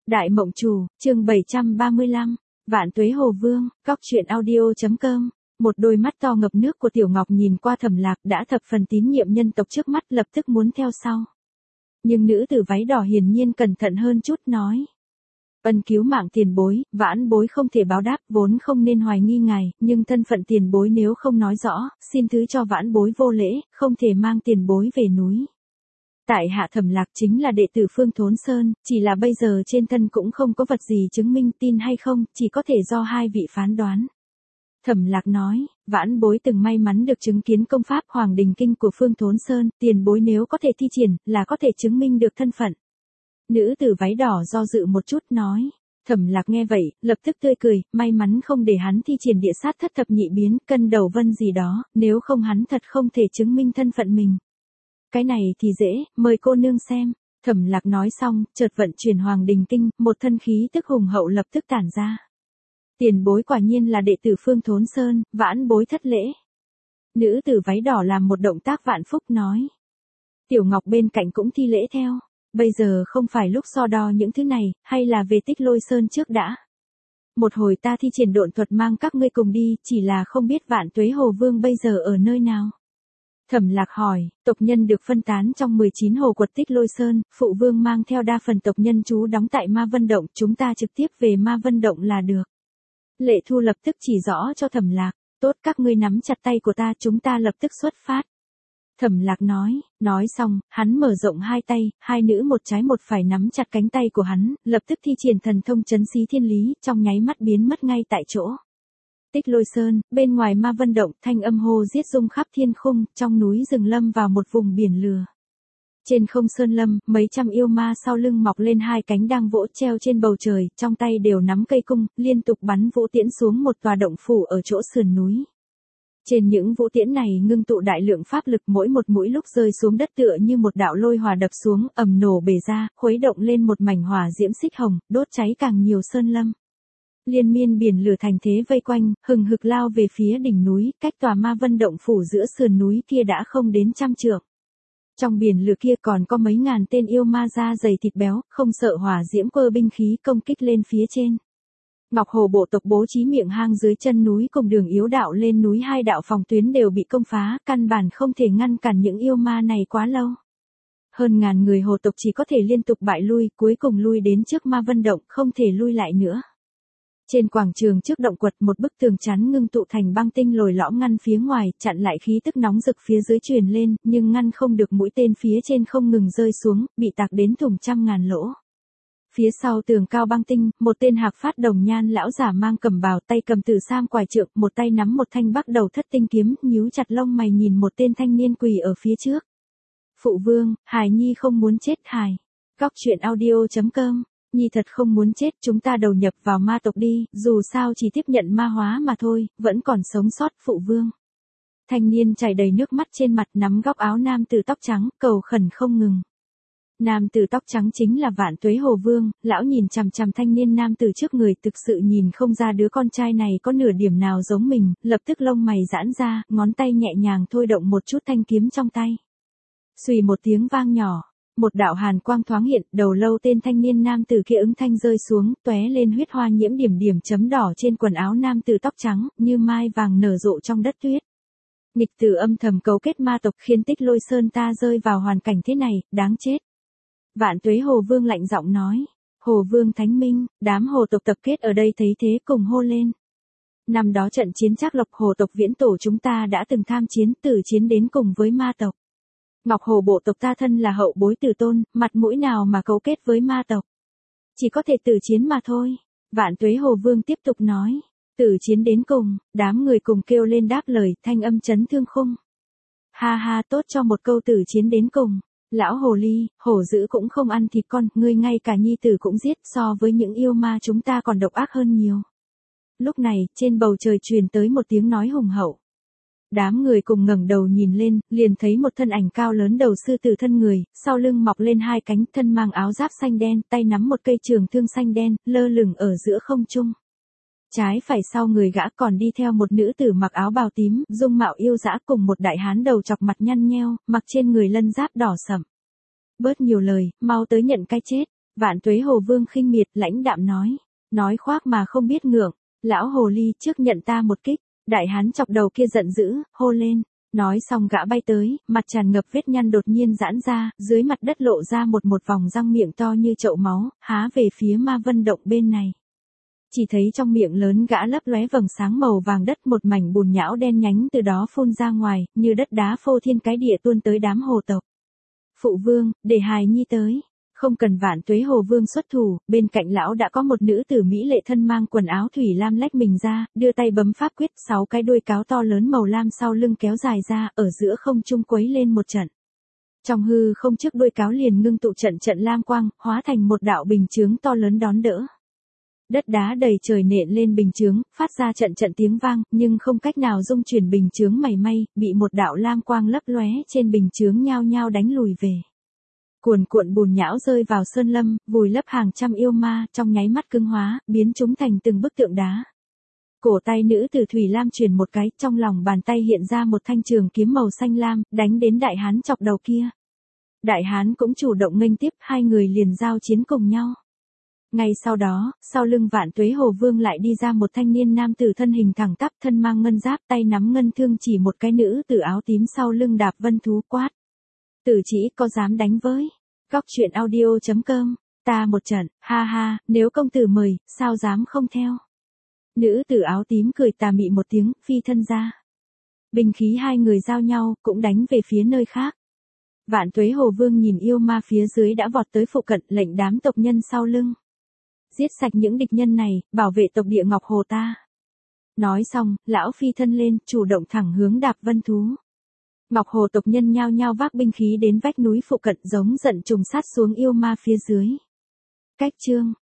Đại Mộng Chủ, chương 735, Vạn Tuế Hồ Vương, Cóc Truyện Audio.com. Một đôi mắt to ngập nước của Tiểu Ngọc nhìn qua Thẩm Lạc đã thập phần tín nhiệm nhân tộc trước mắt, lập tức muốn theo sau. Nhưng nữ tử váy đỏ hiển nhiên cẩn thận hơn chút, nói: Ân cứu mạng tiền bối, vãn bối không thể báo đáp, vốn không nên hoài nghi ngài, nhưng thân phận tiền bối nếu không nói rõ, xin thứ cho vãn bối vô lễ, không thể mang tiền bối về núi. Tại hạ Thẩm Lạc chính là đệ tử Phương Thốn Sơn, chỉ là bây giờ trên thân cũng không có vật gì chứng minh, tin hay không, chỉ có thể do hai vị phán đoán. Thẩm Lạc nói, vãn bối từng may mắn được chứng kiến công pháp Hoàng Đình Kinh của Phương Thốn Sơn, tiền bối nếu có thể thi triển, là có thể chứng minh được thân phận. Nữ tử váy đỏ do dự một chút nói. Thẩm Lạc nghe vậy, lập tức tươi cười, may mắn không để hắn thi triển địa sát thất thập nhị biến, cân đầu vân gì đó, nếu không hắn thật không thể chứng minh thân phận mình. Cái này thì dễ, mời cô nương xem. Thẩm Lạc nói xong, chợt vận chuyển Hoàng Đình Kinh, một thân khí tức hùng hậu lập tức tản ra. Tiền bối quả nhiên là đệ tử Phương Thốn Sơn, vãn bối thất lễ. Nữ tử váy đỏ làm một động tác vạn phúc nói. Tiểu Ngọc bên cạnh cũng thi lễ theo. Bây giờ không phải lúc so đo những thứ này, hay là về Tích Lôi Sơn trước đã. Một hồi ta thi triển độn thuật mang các ngươi cùng đi, chỉ là không biết Vạn Tuế Hồ Vương bây giờ ở nơi nào. Thẩm Lạc hỏi, tộc nhân được phân tán trong 19 hồ quật Tích Lôi Sơn, phụ vương mang theo đa phần tộc nhân trú đóng tại Ma Vân Động, chúng ta trực tiếp về Ma Vân Động là được. Lệ Thu lập tức chỉ rõ cho Thẩm Lạc, tốt các ngươi nắm chặt tay của ta, chúng ta lập tức xuất phát. Thẩm Lạc nói xong, hắn mở rộng hai tay, hai nữ một trái một phải nắm chặt cánh tay của hắn, lập tức thi triển thần thông trấn xí thiên lý, trong nháy mắt biến mất ngay tại chỗ. Tích Lôi Sơn, bên ngoài Ma Vân Động, thanh âm hô giết rung khắp thiên khung, trong núi rừng lâm vào một vùng biển lửa. Trên không sơn lâm, mấy trăm yêu ma sau lưng mọc lên hai cánh đang vỗ treo trên bầu trời, trong tay đều nắm cây cung, liên tục bắn vũ tiễn xuống một tòa động phủ ở chỗ sườn núi. Trên những vũ tiễn này ngưng tụ đại lượng pháp lực, mỗi một mũi lúc rơi xuống đất tựa như một đạo lôi hỏa đập xuống, ầm nổ bể ra, khuấy động lên một mảnh hỏa diễm xích hồng, đốt cháy càng nhiều sơn lâm. Liên miên biển lửa thành thế vây quanh, hừng hực lao về phía đỉnh núi, cách tòa Ma Vân Động phủ giữa sườn núi kia đã không đến 100 trượng. Trong biển lửa kia còn có mấy ngàn tên yêu ma da dày thịt béo, không sợ hỏa diễm cơ binh khí công kích lên phía trên. Ngọc Hồ bộ tộc bố trí miệng hang dưới chân núi cùng đường yếu đạo lên núi, hai đạo phòng tuyến đều bị công phá, căn bản không thể ngăn cản những yêu ma này quá lâu. Hơn ngàn người hồ tộc chỉ có thể liên tục bại lui, cuối cùng lui đến trước Ma Vân Động, không thể lui lại nữa. Trên quảng trường trước động quật, một bức tường chắn ngưng tụ thành băng tinh lồi lõm ngăn phía ngoài, chặn lại khí tức nóng rực phía dưới truyền lên, nhưng ngăn không được mũi tên phía trên không ngừng rơi xuống, bị tạc đến thủng trăm ngàn lỗ. Phía sau tường cao băng tinh, một tên Hạc Phát đồng nhan lão giả mang cầm bào, tay cầm Tử Sam quải trượng, một tay nắm một thanh Bắc Đầu Thất Tinh kiếm, nhíu chặt lông mày nhìn một tên thanh niên quỳ ở phía trước. Phụ vương, hài nhi không muốn chết hài. Cóc Truyện Audio.com. Nhi thật không muốn chết, chúng ta đầu nhập vào ma tộc đi, dù sao chỉ tiếp nhận ma hóa mà thôi, vẫn còn sống sót, phụ vương. Thanh niên chảy đầy nước mắt trên mặt, nắm góc áo nam tử tóc trắng, cầu khẩn không ngừng. Nam tử tóc trắng chính là Vạn Tuế Hồ Vương, lão nhìn chằm chằm thanh niên nam tử trước người, thực sự nhìn không ra đứa con trai này có nửa điểm nào giống mình, lập tức lông mày giãn ra, ngón tay nhẹ nhàng thôi động một chút thanh kiếm trong tay. Xùy một tiếng vang nhỏ. Một đạo hàn quang thoáng hiện, đầu lâu tên thanh niên nam tử kia ứng thanh rơi xuống, tóe lên huyết hoa nhiễm điểm điểm chấm đỏ trên quần áo nam tử tóc trắng, như mai vàng nở rộ trong đất tuyết. Nghịch tử âm thầm cấu kết ma tộc khiến Tích Lôi Sơn ta rơi vào hoàn cảnh thế này, đáng chết. Vạn Tuế Hồ Vương lạnh giọng nói, Hồ Vương Thánh Minh, đám hồ tộc tập kết ở đây thấy thế cùng hô lên. Năm đó trận chiến Trác Lộc hồ tộc viễn tổ chúng ta đã từng tham chiến, tử chiến đến cùng với ma tộc. Ngọc Hồ bộ tộc ta thân là hậu bối tử tôn, mặt mũi nào mà cấu kết với ma tộc. Chỉ có thể tử chiến mà thôi. Vạn Tuế Hồ Vương tiếp tục nói. Tử chiến đến cùng, đám người cùng kêu lên đáp lời, thanh âm chấn thương khung. Ha ha, tốt cho một câu tử chiến đến cùng. Lão hồ ly, hổ dữ cũng không ăn thịt con, ngươi ngay cả nhi tử cũng giết, so với những yêu ma chúng ta còn độc ác hơn nhiều. Lúc này, trên bầu trời truyền tới một tiếng nói hùng hậu. Đám người cùng ngẩng đầu nhìn lên, liền thấy một thân ảnh cao lớn đầu sư tử thân người, sau lưng mọc lên hai cánh, thân mang áo giáp xanh đen, tay nắm một cây trường thương xanh đen, lơ lửng ở giữa không trung. Trái phải sau người gã còn đi theo một nữ tử mặc áo bào tím, dung mạo yêu dã cùng một đại hán đầu chọc mặt nhăn nheo, mặc trên người lân giáp đỏ sẫm. Bớt nhiều lời, mau tới nhận cái chết. Vạn Tuế Hồ Vương khinh miệt lãnh đạm nói khoác mà không biết ngượng, lão hồ ly trước nhận ta một kích. Đại hán chọc đầu kia giận dữ, hô lên. Nói xong gã bay tới, mặt tràn ngập vết nhăn đột nhiên giãn ra, dưới mặt đất lộ ra một vòng răng miệng to như chậu máu, há về phía Ma Vân Động bên này. Chỉ thấy trong miệng lớn gã lấp lóe vầng sáng màu vàng đất, một mảnh bùn nhão đen nhánh từ đó phun ra ngoài, như đất đá phô thiên cái địa tuôn tới đám hồ tộc. Phụ vương, để hài nhi tới. Không cần Vạn Tuế Hồ Vương xuất thủ, bên cạnh lão đã có một nữ tử mỹ lệ thân mang quần áo thủy lam lách mình ra, đưa tay bấm pháp quyết, 6 cái đuôi cáo to lớn màu lam sau lưng kéo dài ra, ở giữa không trung quấy lên một trận. Trong hư không trước đuôi cáo liền ngưng tụ trận lam quang, hóa thành một đạo bình chướng to lớn đón đỡ. Đất đá đầy trời nện lên bình chướng, phát ra trận tiếng vang, nhưng không cách nào dung chuyển bình chướng mảy may, bị một đạo lam quang lấp lóe trên bình chướng nhao nhao đánh lùi về. Cuồn cuộn bùn nhão rơi vào sơn lâm, vùi lấp hàng trăm yêu ma, trong nháy mắt cứng hóa, biến chúng thành từng bức tượng đá. Cổ tay nữ tử thủy lam chuyển một cái, trong lòng bàn tay hiện ra một thanh trường kiếm màu xanh lam, đánh đến đại hán chọc đầu kia. Đại hán cũng chủ động nghênh tiếp, hai người liền giao chiến cùng nhau. Ngay sau đó, sau lưng Vạn Tuế Hồ Vương lại đi ra một thanh niên nam tử thân hình thẳng tắp, thân mang ngân giáp, tay nắm ngân thương chỉ một cái nữ tử áo tím sau lưng đạp vân thú quát. Tử chỉ có dám đánh với. Góc truyện audio.com, ta một trận, ha ha, nếu công tử mời, sao dám không theo. Nữ tử áo tím cười tà mị một tiếng, phi thân ra. Binh khí hai người giao nhau, cũng đánh về phía nơi khác. Vạn Tuế Hồ Vương nhìn yêu ma phía dưới đã vọt tới phụ cận, lệnh đám tộc nhân sau lưng. Giết sạch những địch nhân này, bảo vệ tộc địa Ngọc Hồ ta. Nói xong, lão phi thân lên, chủ động thẳng hướng đạp vân thú. Ngọc Hồ tộc nhân nhao nhao vác binh khí đến vách núi phụ cận giống giận trùng sát xuống yêu ma phía dưới. Cách chương